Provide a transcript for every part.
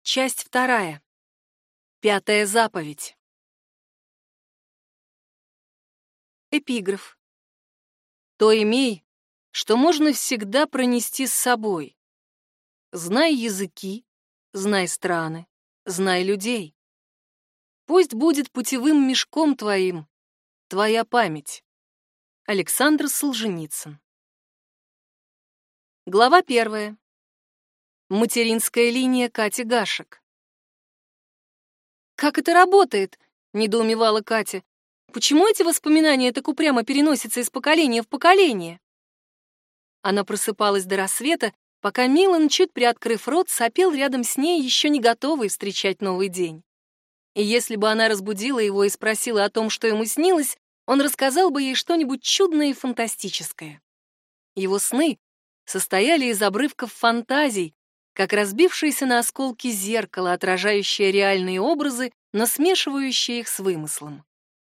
Часть 2. 5-я заповедь. Эпиграф. То имей, что можно всегда пронести с собой. Знай языки, знай страны, знай людей. Пусть будет путевым мешком твоим твоя память. Александр Солженицын. Глава 1. Материнская линия Кати Гашек. «Как это работает?» — недоумевала Катя. «Почему эти воспоминания так упрямо переносятся из поколения в поколение?» Она просыпалась до рассвета, пока Милан, чуть приоткрыв рот, сопел рядом с ней, еще не готовый встречать новый день. И если бы она разбудила его и спросила о том, что ему снилось, он рассказал бы ей что-нибудь чудное и фантастическое. Его сны состояли из обрывков фантазий, как разбившееся на осколки зеркало, отражающее реальные образы, но смешивающее их с вымыслом.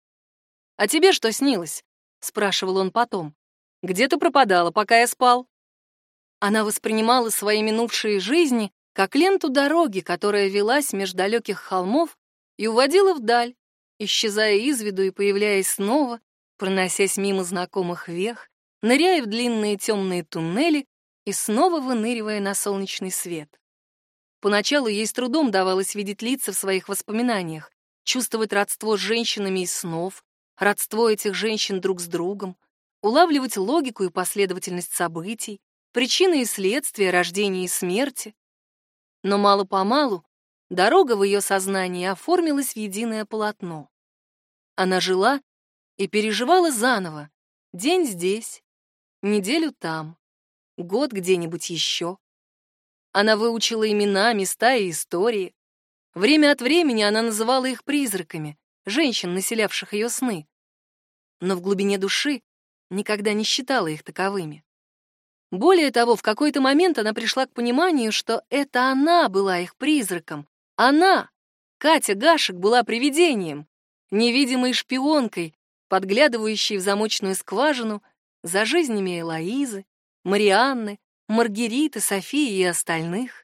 «А тебе что снилось?» — спрашивал он потом. «Где ты пропадала, пока я спал?» Она воспринимала свои минувшие жизни как ленту дороги, которая велась меж далеких холмов и уводила вдаль, исчезая из виду и появляясь снова, проносясь мимо знакомых вех, ныряя в длинные темные туннели и снова выныривая на солнечный свет. Поначалу ей с трудом давалось видеть лица в своих воспоминаниях, чувствовать родство с женщинами из снов, родство этих женщин друг с другом, улавливать логику и последовательность событий, причины и следствия рождения и смерти. Но мало-помалу дорога в ее сознании оформилась в единое полотно. Она жила и переживала заново, день здесь, неделю там, год где-нибудь еще. Она выучила имена, места и истории. Время от времени она называла их призраками, женщин, населявших ее сны. Но в глубине души никогда не считала их таковыми. Более того, в какой-то момент она пришла к пониманию, что это она была их призраком. Она, Катя Гашек, была привидением, невидимой шпионкой, подглядывающей в замочную скважину за жизнями Элоизы, Марианны, Маргариты, Софии и остальных.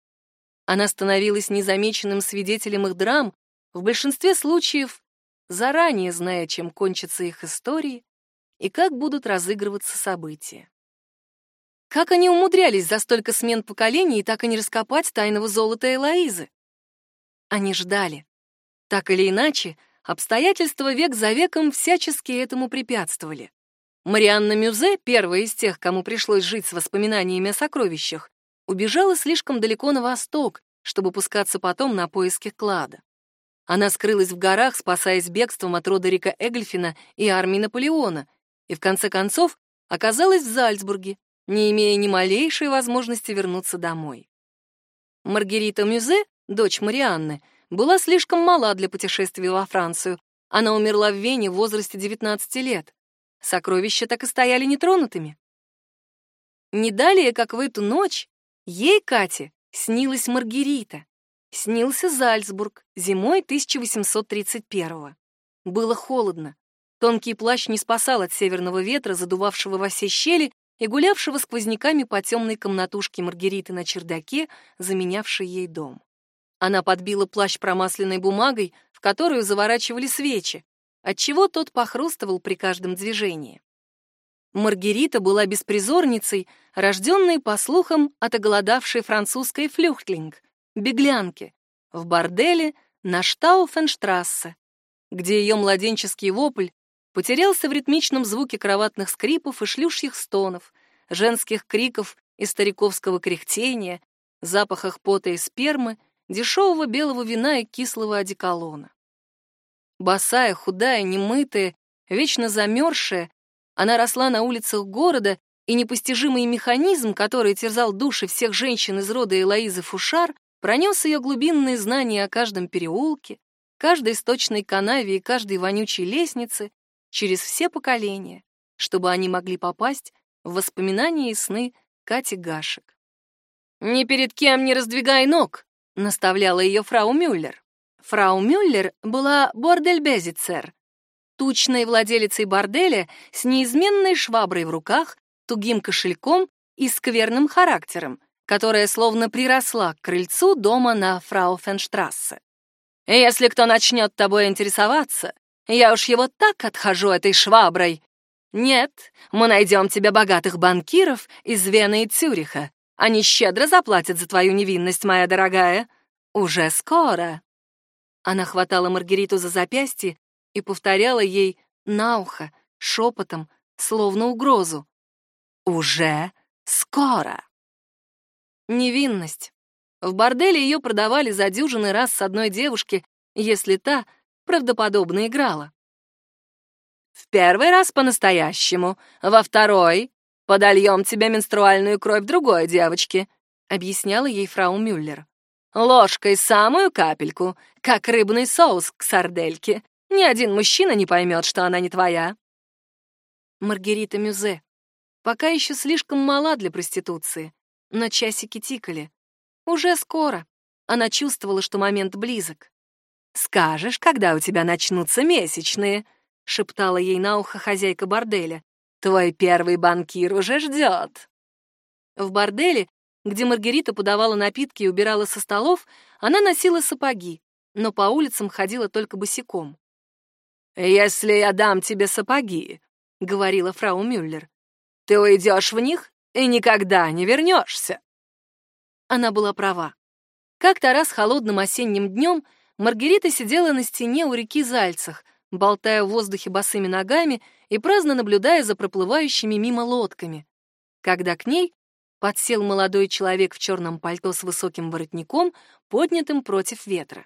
Она становилась незамеченным свидетелем их драм, в большинстве случаев заранее зная, чем кончатся их истории и как будут разыгрываться события. Как они умудрялись за столько смен поколений так и не раскопать тайного золота Элоизы? Они ждали. Так или иначе, обстоятельства век за веком всячески этому препятствовали. Марианна Мюзе, первая из тех, кому пришлось жить с воспоминаниями о сокровищах, убежала слишком далеко на восток, чтобы пускаться потом на поиски клада. Она скрылась в горах, спасаясь бегством от Родерика Эгльфина и армии Наполеона, и в конце концов оказалась в Зальцбурге, не имея ни малейшей возможности вернуться домой. Маргарита Мюзе, дочь Марианны, была слишком мала для путешествия во Францию. Она умерла в Вене в возрасте 19 лет. Сокровища так и стояли нетронутыми. Не далее, как в эту ночь, ей, Кате, снилась Маргарита. Снился Зальцбург зимой 1831-го. Было холодно. Тонкий плащ не спасал от северного ветра, задувавшего во все щели и гулявшего сквозняками по темной комнатушке Маргариты на чердаке, заменявшей ей дом. Она подбила плащ промасленной бумагой, в которую заворачивали свечи, отчего тот похрустывал при каждом движении. Маргарита была беспризорницей, рожденной, по слухам, от оголодавшей французской флюхтлинг, беглянки, в борделе на Штауфенштрассе, где ее младенческий вопль потерялся в ритмичном звуке кроватных скрипов и шлюшьих стонов, женских криков и стариковского кряхтения, запахах пота и спермы, дешевого белого вина и кислого одеколона. Босая, худая, немытая, вечно замерзшая, она росла на улицах города, и непостижимый механизм, который терзал души всех женщин из рода Элоизы Фушар, пронес ее глубинные знания о каждом переулке, каждой сточной канаве и каждой вонючей лестнице через все поколения, чтобы они могли попасть в воспоминания и сны Кати Гашек. «Ни перед кем не раздвигай ног», — наставляла ее фрау Мюллер. Фрау Мюллер была бордельбезицер, тучной владелицей борделя с неизменной шваброй в руках, тугим кошельком и скверным характером, которая словно приросла к крыльцу дома на Фрауфенштрассе. «Если кто начнет тобой интересоваться, я уж его так отхожу этой шваброй. Нет, мы найдем тебе богатых банкиров из Вены и Цюриха. Они щедро заплатят за твою невинность, моя дорогая. Уже скоро». Она хватала Маргариту за запястье и повторяла ей на ухо, шепотом, словно угрозу. «Уже скоро». Невинность. В борделе ее продавали за дюжины раз с одной девушки, если та правдоподобно играла. В первый раз по-настоящему, во второй подольем тебе менструальную кровь другой девочки, объясняла ей фрау Мюллер. Ложкой самую капельку, как рыбный соус к сардельке. Ни один мужчина не поймет, что она не твоя. Маргарита Мюзе. Пока еще слишком мала для проституции, но часики тикали. Уже скоро. Она чувствовала, что момент близок. «Скажешь, когда у тебя начнутся месячные», — шептала ей на ухо хозяйка борделя. «Твой первый банкир уже ждет». В борделе, где Маргарита подавала напитки и убирала со столов, она носила сапоги, но по улицам ходила только босиком. «Если я дам тебе сапоги», — говорила фрау Мюллер, «ты уйдешь в них и никогда не вернешься». Она была права. Как-то раз холодным осенним днем Маргарита сидела на стене у реки Зальцах, болтая в воздухе босыми ногами и праздно наблюдая за проплывающими мимо лодками, когда к ней подсел молодой человек в черном пальто с высоким воротником, поднятым против ветра.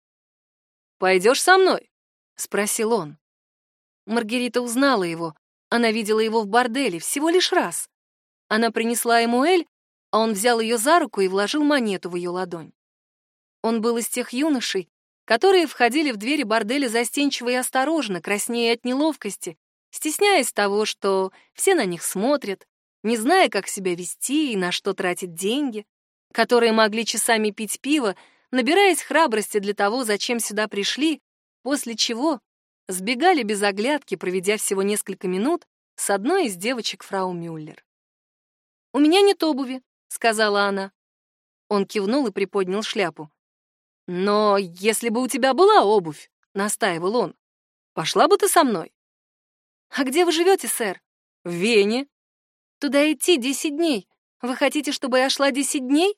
«Пойдешь со мной?» — спросил он. Маргарита узнала его. Она видела его в борделе всего лишь раз. Она принесла ему эль, а он взял ее за руку и вложил монету в ее ладонь. Он был из тех юношей, которые входили в двери борделя застенчиво и осторожно, краснея от неловкости, стесняясь того, что все на них смотрят, не зная, как себя вести и на что тратить деньги, которые могли часами пить пиво, набираясь храбрости для того, зачем сюда пришли, после чего сбегали без оглядки, проведя всего несколько минут с одной из девочек фрау Мюллер. «У меня нет обуви», — сказала она. Он кивнул и приподнял шляпу. «Но если бы у тебя была обувь», — настаивал он, — «пошла бы ты со мной». «А где вы живете, сэр?» «В Вене». «Туда идти 10 дней. Вы хотите, чтобы я шла 10 дней?»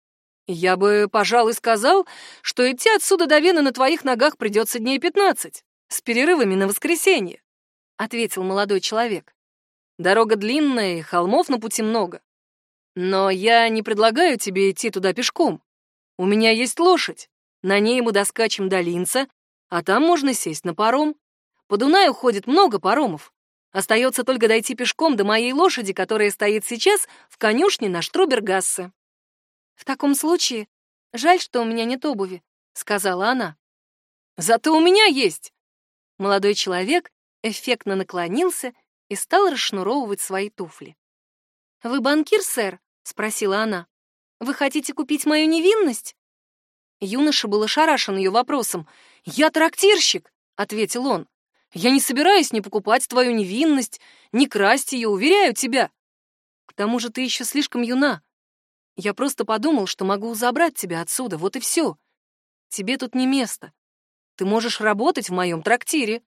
«Я бы, пожалуй, сказал, что идти отсюда до Вены на твоих ногах придется дней 15, с перерывами на воскресенье», — ответил молодой человек. «Дорога длинная, и холмов на пути много. Но я не предлагаю тебе идти туда пешком. У меня есть лошадь. На ней мы доскачем до Линца, а там можно сесть на паром. По Дунаю ходит много паромов. Остается только дойти пешком до моей лошади, которая стоит сейчас в конюшне на Штрубергассе». «В таком случае, жаль, что у меня нет обуви», — сказала она. «Зато у меня есть». Молодой человек эффектно наклонился и стал расшнуровывать свои туфли. «Вы банкир, сэр?» — спросила она. «Вы хотите купить мою невинность?» Юноша был ошарашен ее вопросом. «Я трактирщик», — ответил он. «Я не собираюсь ни покупать твою невинность, ни красть ее, уверяю тебя. К тому же ты еще слишком юна. Я просто подумал, что могу забрать тебя отсюда, вот и все. Тебе тут не место. Ты можешь работать в моем трактире».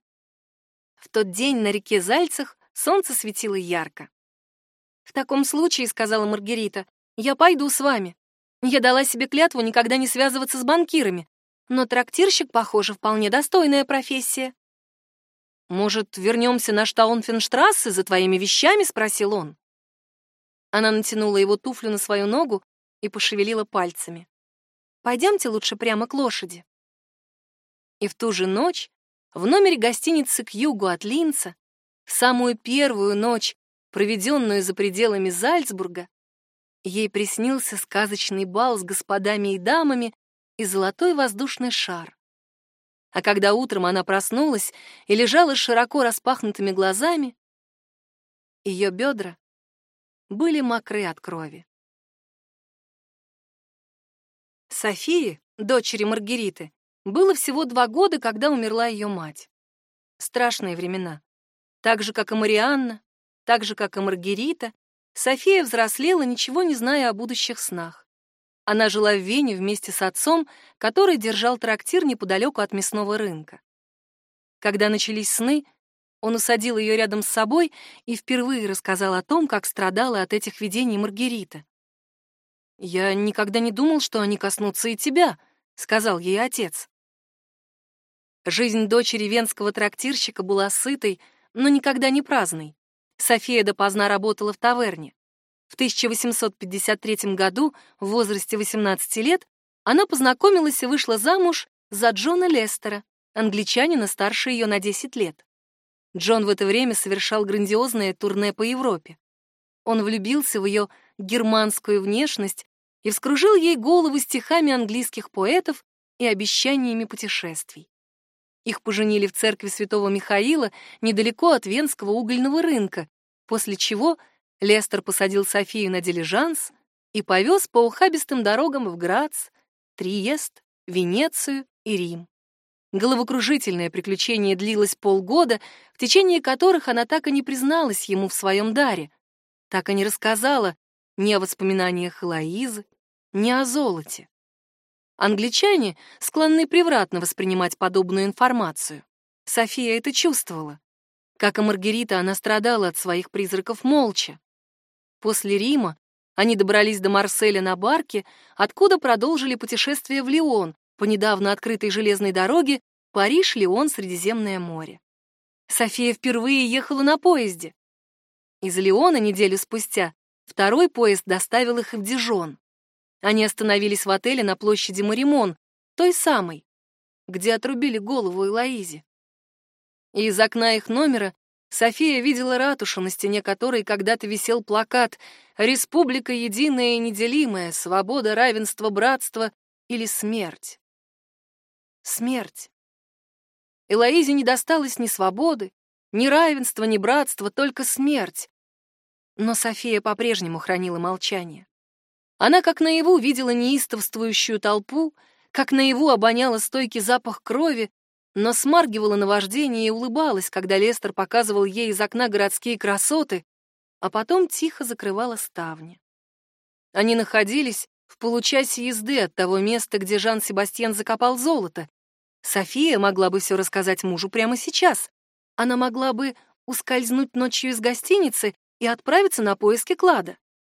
В тот день на реке Зальцах солнце светило ярко. «В таком случае, — сказала Маргарита, — я пойду с вами. Я дала себе клятву никогда не связываться с банкирами, но трактирщик, похоже, вполне достойная профессия». «Может, вернемся на Штауфенштрассе за твоими вещами?» — спросил он. Она натянула его туфлю на свою ногу и пошевелила пальцами. «Пойдемте лучше прямо к лошади». И в ту же ночь в номере гостиницы к югу от Линца, в самую первую ночь, проведенную за пределами Зальцбурга, ей приснился сказочный бал с господами и дамами и золотой воздушный шар. А когда утром она проснулась и лежала с широко распахнутыми глазами, ее бедра были мокры от крови. Софии, дочери Маргариты, было всего 2 года, когда умерла ее мать. Страшные времена. Так же, как и Марианна, так же, как и Маргарита, София взрослела, ничего не зная о будущих снах. Она жила в Вене вместе с отцом, который держал трактир неподалеку от мясного рынка. Когда начались сны, он усадил ее рядом с собой и впервые рассказал о том, как страдала от этих видений Маргарита. «Я никогда не думал, что они коснутся и тебя», — сказал ей отец. Жизнь дочери венского трактирщика была сытой, но никогда не праздной. София допоздна работала в таверне. В 1853 году, в возрасте 18 лет, она познакомилась и вышла замуж за Джона Лестера, англичанина старше ее на 10 лет. Джон в это время совершал грандиозное турне по Европе. Он влюбился в ее германскую внешность и вскружил ей голову стихами английских поэтов и обещаниями путешествий. Их поженили в церкви святого Михаила недалеко от Венского угольного рынка, после чего Лестер посадил Софию на дилижанс и повез по ухабистым дорогам в Грац, Триест, Венецию и Рим. Головокружительное приключение длилось полгода, в течение которых она так и не призналась ему в своем даре, так и не рассказала ни о воспоминаниях Элоизы, ни о золоте. Англичане склонны превратно воспринимать подобную информацию. София это чувствовала. Как и Маргарита, она страдала от своих призраков молча. После Рима они добрались до Марселя на барке, откуда продолжили путешествие в Лион по недавно открытой железной дороге Париж-Лион, Средиземное море. София впервые ехала на поезде. Из Лиона неделю спустя второй поезд доставил их в Дижон. Они остановились в отеле на площади Маримон, той самой, где отрубили голову Элоизе. И из окна их номера София видела ратушу, на стене которой когда-то висел плакат «Республика единая и неделимая, свобода, равенство, братство или смерть». Смерть. Элоизе не досталось ни свободы, ни равенства, ни братства, только смерть. Но София по-прежнему хранила молчание. Она как наяву видела неистовствующую толпу, как наяву обоняла стойкий запах крови, но смаргивала наваждение и улыбалась, когда Лестер показывал ей из окна городские красоты, а потом тихо закрывала ставни. Они находились в получасе езды от того места, где Жан-Себастьян закопал золото. София могла бы все рассказать мужу прямо сейчас. Она могла бы ускользнуть ночью из гостиницы и отправиться на поиски клада.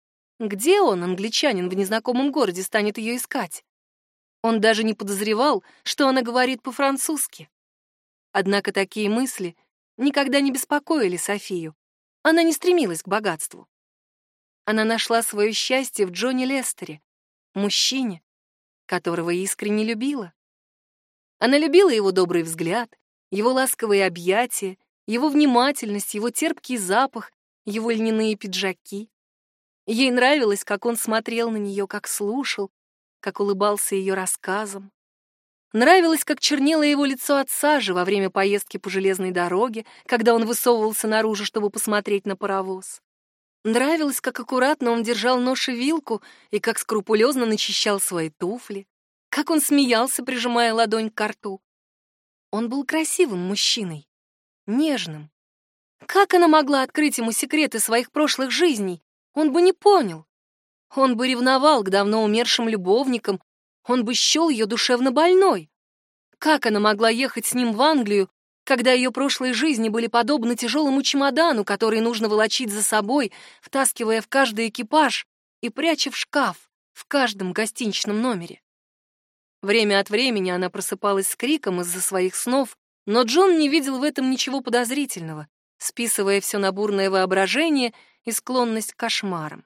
Где он, англичанин, в незнакомом городе, станет ее искать? Он даже не подозревал, что она говорит по-французски. Однако такие мысли никогда не беспокоили Софию. Она не стремилась к богатству. Она нашла свое счастье в Джоне Лестере, мужчине, которого искренне любила. Она любила его добрый взгляд, его ласковые объятия, его внимательность, его терпкий запах, его льняные пиджаки. Ей нравилось, как он смотрел на нее, как слушал, как улыбался ее рассказам. Нравилось, как чернело его лицо от сажи во время поездки по железной дороге, когда он высовывался наружу, чтобы посмотреть на паровоз. Нравилось, как аккуратно он держал нож и вилку и как скрупулезно начищал свои туфли, как он смеялся, прижимая ладонь к рту. Он был красивым мужчиной, нежным. Как она могла открыть ему секреты своих прошлых жизней? Он бы не понял. Он бы ревновал к давно умершим любовникам, он бы счел ее душевно больной. Как она могла ехать с ним в Англию, когда ее прошлые жизни были подобны тяжелому чемодану, который нужно волочить за собой, втаскивая в каждый экипаж и пряча в шкаф в каждом гостиничном номере? Время от времени она просыпалась с криком из-за своих снов, но Джон не видел в этом ничего подозрительного, списывая все на бурное воображение и склонность к кошмарам.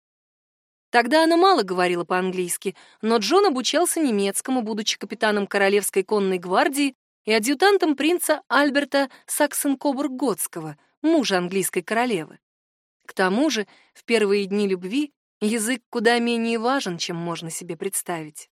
Тогда она мало говорила по-английски, но Джон обучался немецкому, будучи капитаном Королевской конной гвардии и адъютантом принца Альберта Саксен-Кобург-Готского, мужа английской королевы. К тому же, в первые дни любви язык куда менее важен, чем можно себе представить.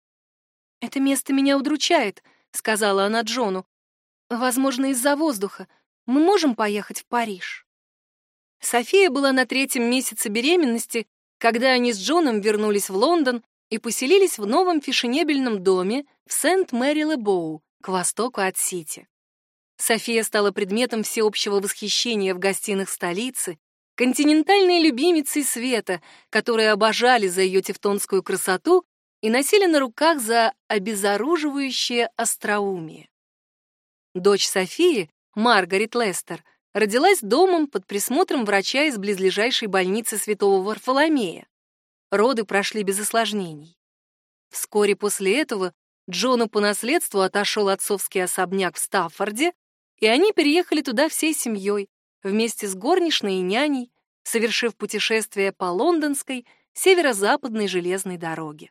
«Это место меня удручает», — сказала она Джону. «Возможно, из-за воздуха. Мы можем поехать в Париж?» София была на 3-м месяце беременности, когда они с Джоном вернулись в Лондон и поселились в новом фешенебельном доме в Сент-Мэри-ле-Боу, к востоку от Сити. София стала предметом всеобщего восхищения в гостиных столицы, континентальной любимицей света, которые обожали за ее тевтонскую красоту и носили на руках за обезоруживающее остроумие. Дочь Софии, Маргарет Лестер, родилась домом под присмотром врача из близлежащей больницы Святого Варфоломея. Роды прошли без осложнений. Вскоре после этого Джону по наследству отошел отцовский особняк в Стаффорде, и они переехали туда всей семьей, вместе с горничной и няней, совершив путешествие по лондонской северо-западной железной дороге.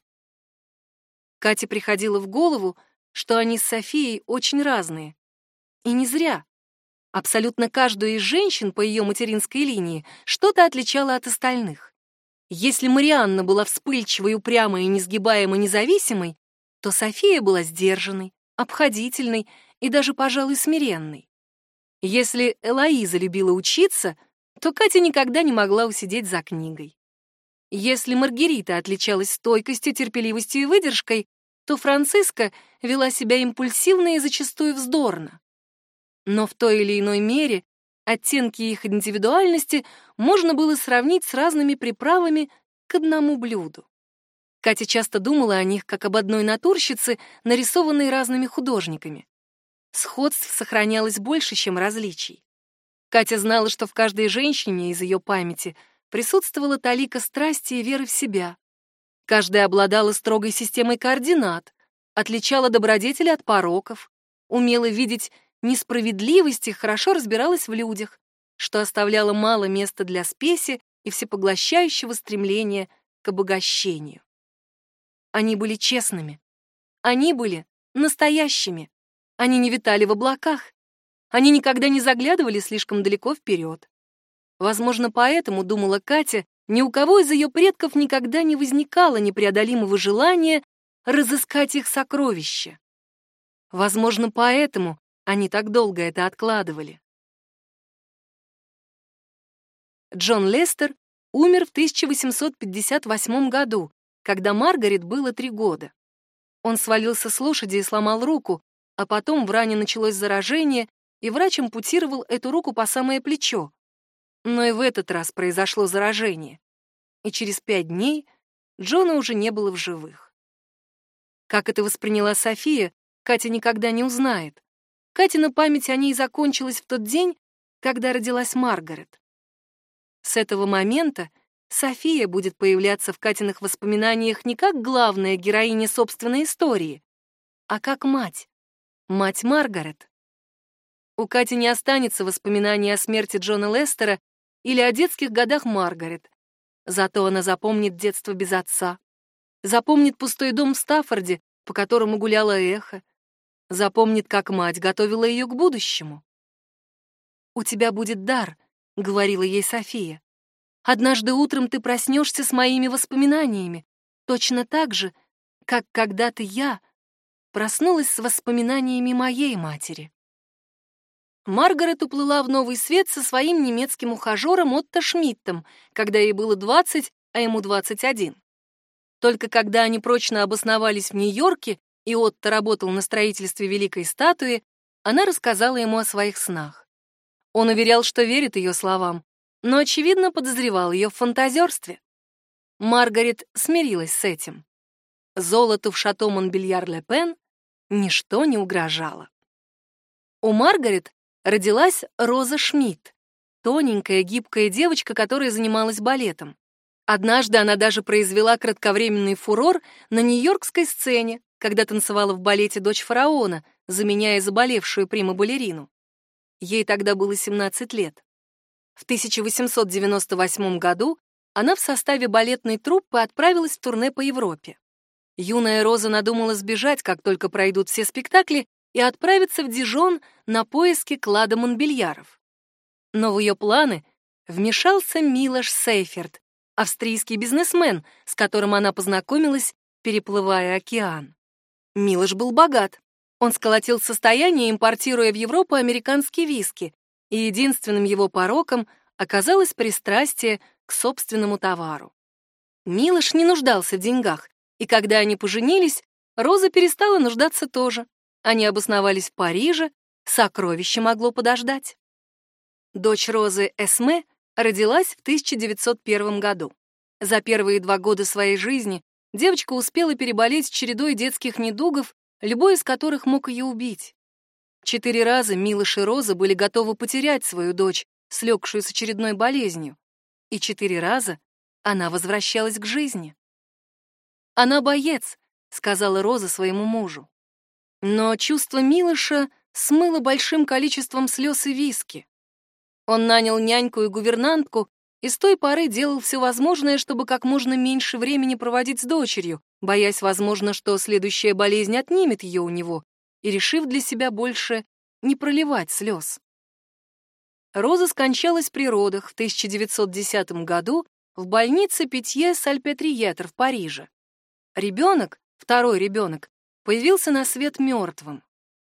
Кате приходило в голову, что они с Софией очень разные. И не зря. Абсолютно каждую из женщин по ее материнской линии что-то отличало от остальных. Если Марианна была вспыльчивой, упрямой и несгибаемо независимой, то София была сдержанной, обходительной и даже, пожалуй, смиренной. Если Элоиза любила учиться, то Катя никогда не могла усидеть за книгой. Если Маргарита отличалась стойкостью, терпеливостью и выдержкой, то Франциска вела себя импульсивно и зачастую вздорно. Но в той или иной мере оттенки их индивидуальности можно было сравнить с разными приправами к одному блюду. Катя часто думала о них как об одной натурщице, нарисованной разными художниками. Сходств сохранялось больше, чем различий. Катя знала, что в каждой женщине из ее памяти присутствовала талика страсти и веры в себя. Каждая обладала строгой системой координат, отличала добродетели от пороков, умела видеть несправедливость и хорошо разбиралась в людях, что оставляло мало места для спеси и всепоглощающего стремления к обогащению. Они были честными. Они были настоящими. Они не витали в облаках. Они никогда не заглядывали слишком далеко вперед. Возможно, поэтому, думала Катя, ни у кого из ее предков никогда не возникало непреодолимого желания разыскать их сокровища. Возможно, поэтому они так долго это откладывали. Джон Лестер умер в 1858 году, когда Маргарет было 3 года. Он свалился с лошади и сломал руку, а потом в ране началось заражение, и врач ампутировал эту руку по самое плечо. Но и в этот раз произошло заражение, и через 5 дней Джона уже не было в живых. Как это восприняла София, Катя никогда не узнает. Катина память о ней закончилась в тот день, когда родилась Маргарет. С этого момента София будет появляться в Катиных воспоминаниях не как главная героиня собственной истории, а как мать. Мать Маргарет. У Кати не останется воспоминаний о смерти Джона Лестера или о детских годах Маргарет. Зато она запомнит детство без отца. Запомнит пустой дом в Стаффорде, по которому гуляло эхо. Запомнит, как мать готовила ее к будущему. «У тебя будет дар», — говорила ей София. «Однажды утром ты проснешься с моими воспоминаниями, точно так же, как когда-то я проснулась с воспоминаниями моей матери». Маргарет уплыла в новый свет со своим немецким ухажером Отто Шмидтом, когда ей было 20, а ему 21. Только когда они прочно обосновались в Нью-Йорке, и Отто работал на строительстве великой статуи, она рассказала ему о своих снах. Он уверял, что верит ее словам, но, очевидно, подозревал ее в фантазерстве. Маргарет смирилась с этим. Золоту в шато Монбельяр-ле-Пен ничто не угрожало. У Маргарет родилась Роза Шмидт, тоненькая, гибкая девочка, которая занималась балетом. Однажды она даже произвела кратковременный фурор на нью-йоркской сцене, когда танцевала в балете «Дочь фараона», заменяя заболевшую прима-балерину. Ей тогда было 17 лет. В 1898 году она в составе балетной труппы отправилась в турне по Европе. Юная Роза надумала сбежать, как только пройдут все спектакли, и отправиться в Дижон на поиски клада Монбельяров. Но в ее планы вмешался Милош Сейферт, австрийский бизнесмен, с которым она познакомилась, переплывая океан. Милош был богат. Он сколотил состояние, импортируя в Европу американские виски, и единственным его пороком оказалось пристрастие к собственному товару. Милош не нуждался в деньгах, и когда они поженились, Роза перестала нуждаться тоже. Они обосновались в Париже, сокровище могло подождать. Дочь Розы Эсме Родилась в 1901 году. За первые 2 года своей жизни девочка успела переболеть чередой детских недугов, любой из которых мог ее убить. 4 раза Милош и Роза были готовы потерять свою дочь, слегшую с очередной болезнью. И 4 раза она возвращалась к жизни. «Она боец», — сказала Роза своему мужу. Но чувство Милоша смыло большим количеством слез и виски. Он нанял няньку и гувернантку и с той поры делал все возможное, чтобы как можно меньше времени проводить с дочерью, боясь, возможно, что следующая болезнь отнимет ее у него, и решив для себя больше не проливать слез. Роза скончалась при родах в 1910 году в больнице Питье-Сальпетриетр в Париже. Ребенок, второй ребенок, появился на свет мертвым.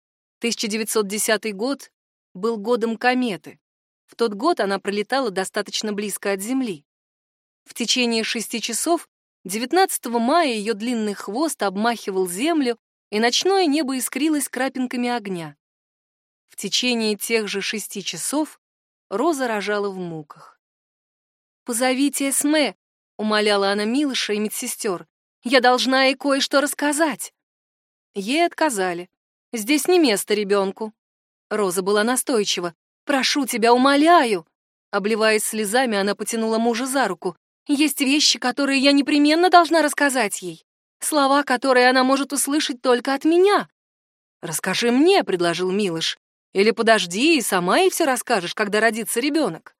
1910 год был годом кометы. В тот год она пролетала достаточно близко от Земли. В течение 6 часов 19 мая ее длинный хвост обмахивал Землю, и ночное небо искрилось крапинками огня. В течение тех же 6 часов Роза рожала в муках. «Позовите Эсме», — умоляла она Милоша и медсестер. «Я должна ей кое-что рассказать». Ей отказали. «Здесь не место ребенку». Роза была настойчива. «Прошу тебя, умоляю!» Обливаясь слезами, она потянула мужа за руку. «Есть вещи, которые я непременно должна рассказать ей. Слова, которые она может услышать только от меня». «Расскажи мне», — предложил Милош. «Или подожди, и сама ей все расскажешь, когда родится ребенок».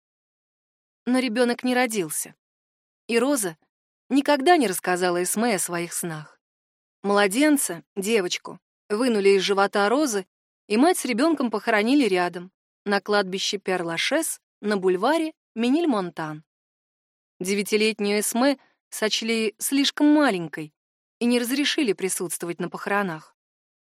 Но ребенок не родился. И Роза никогда не рассказала Эсме о своих снах. Младенца, девочку, вынули из живота Розы, и мать с ребенком похоронили рядом, на кладбище Пер-Лашез на бульваре Мениль-Монтан. 9-летнюю Эсме сочли слишком маленькой и не разрешили присутствовать на похоронах.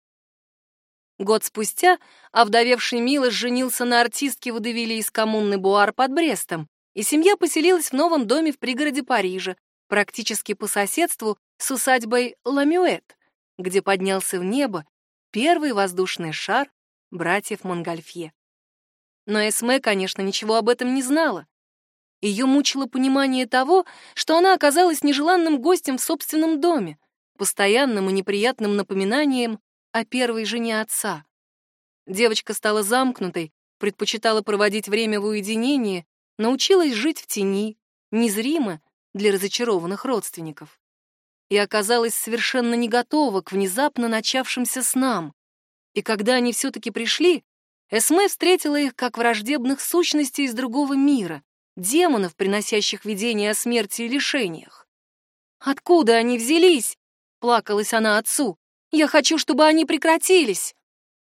Год спустя овдовевший Милош женился на артистке водевиля из коммуны Буар под Брестом, и семья поселилась в новом доме в пригороде Парижа, практически по соседству с усадьбой Ламюэт, где поднялся в небо первый воздушный шар братьев Монгольфье. Но Эсме, конечно, ничего об этом не знала. Ее мучило понимание того, что она оказалась нежеланным гостем в собственном доме, постоянным и неприятным напоминанием о первой жене отца. Девочка стала замкнутой, предпочитала проводить время в уединении, научилась жить в тени, незримо для разочарованных родственников. И оказалась совершенно не готова к внезапно начавшимся снам. И когда они все-таки пришли, Эсме встретила их как враждебных сущностей из другого мира, демонов, приносящих видения о смерти и лишениях. «Откуда они взялись?» — плакалась она отцу. «Я хочу, чтобы они прекратились!»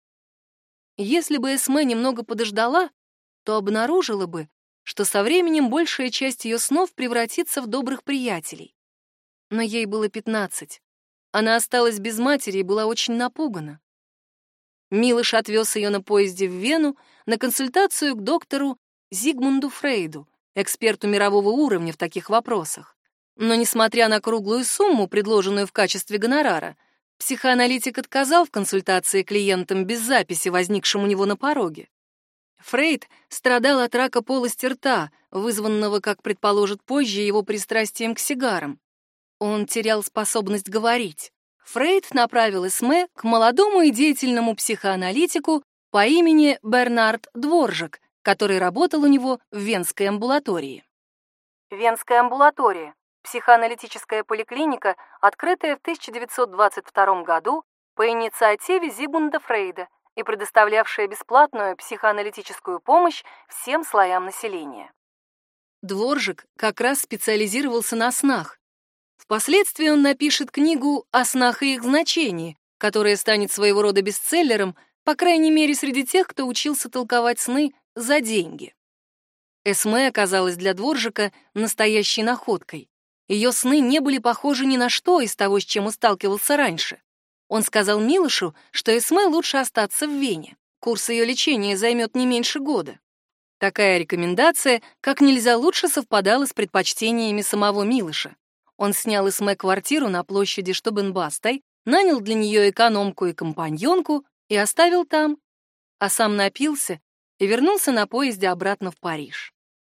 Если бы Эсме немного подождала, то обнаружила бы, что со временем большая часть ее снов превратится в добрых приятелей. Но ей было 15. Она осталась без матери и была очень напугана. Милош отвез ее на поезде в Вену на консультацию к доктору Зигмунду Фрейду, эксперту мирового уровня в таких вопросах. Но, несмотря на круглую сумму, предложенную в качестве гонорара, психоаналитик отказал в консультации клиентам без записи, возникшим у него на пороге. Фрейд страдал от рака полости рта, вызванного, как предположит позже, его пристрастием к сигарам. Он терял способность говорить. Фрейд направил Эсме к молодому и деятельному психоаналитику по имени Бернард Дворжак, который работал у него в Венской амбулатории. Венская амбулатория — психоаналитическая поликлиника, открытая в 1922 году по инициативе Зигмунда Фрейда и предоставлявшая бесплатную психоаналитическую помощь всем слоям населения. Дворжак как раз специализировался на снах. Впоследствии он напишет книгу о снах и их значении, которая станет своего рода бестселлером, по крайней мере, среди тех, кто учился толковать сны за деньги. Эсме оказалась для Дворжака настоящей находкой. Ее сны не были похожи ни на что из того, с чем он сталкивался раньше. Он сказал Милошу, что Эсме лучше остаться в Вене. Курс ее лечения займет не меньше года. Такая рекомендация как нельзя лучше совпадала с предпочтениями самого Милоша. Он снял Эсме квартиру на площади Штубенбастой, нанял для нее экономку и компаньонку и оставил там, а сам напился и вернулся на поезде обратно в Париж.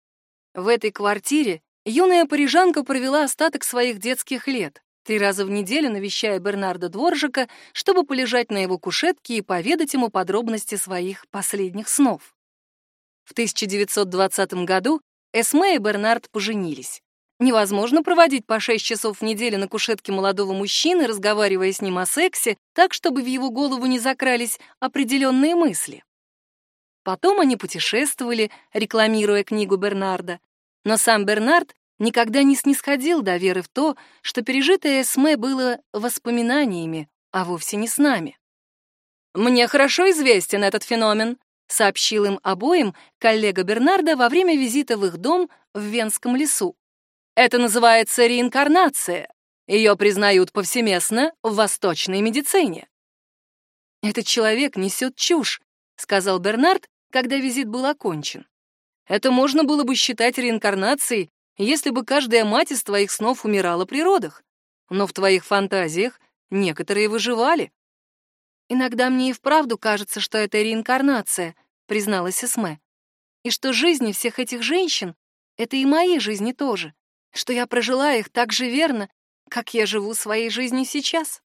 В этой квартире юная парижанка провела остаток своих детских лет, 3 раза в неделю навещая Бернарда Дворжика, чтобы полежать на его кушетке и поведать ему подробности своих последних снов. В 1920 году Эсме и Бернард поженились. Невозможно проводить по 6 часов в неделю на кушетке молодого мужчины, разговаривая с ним о сексе, так, чтобы в его голову не закрались определенные мысли. Потом они путешествовали, рекламируя книгу Бернарда. Но сам Бернард никогда не снисходил до веры в то, что пережитое Эсме было воспоминаниями, а вовсе не снами. «Мне хорошо известен этот феномен», — сообщил им обоим коллега Бернарда во время визита в их дом в Венском лесу. «Это называется реинкарнация. Ее признают повсеместно в восточной медицине». «Этот человек несет чушь», — сказал Бернард, когда визит был окончен. «Это можно было бы считать реинкарнацией, если бы каждая мать из твоих снов умирала при родах. Но в твоих фантазиях некоторые выживали». «Иногда мне и вправду кажется, что это реинкарнация», — призналась Эсме. «И что жизни всех этих женщин — это и мои жизни тоже, что я прожила их так же верно, как я живу своей жизнью сейчас».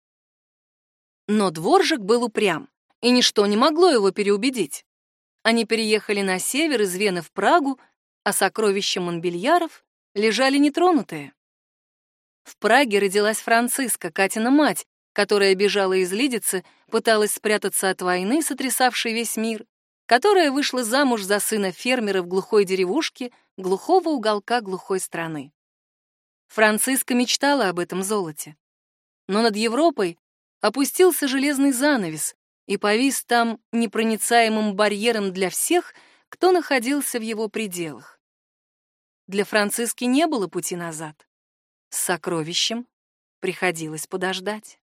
Но Дворжик был упрям, и ничто не могло его переубедить. Они переехали на север из Вены в Прагу, а сокровища Монбельяров лежали нетронутые. В Праге родилась Франциска, Катина мать, которая бежала из Лидицы, пыталась спрятаться от войны, сотрясавшей весь мир, которая вышла замуж за сына фермера в глухой деревушке, глухого уголка глухой страны. Франциска мечтала об этом золоте. Но над Европой опустился железный занавес и повис там непроницаемым барьером для всех, кто находился в его пределах. Для Франциски не было пути назад. С сокровищем приходилось подождать.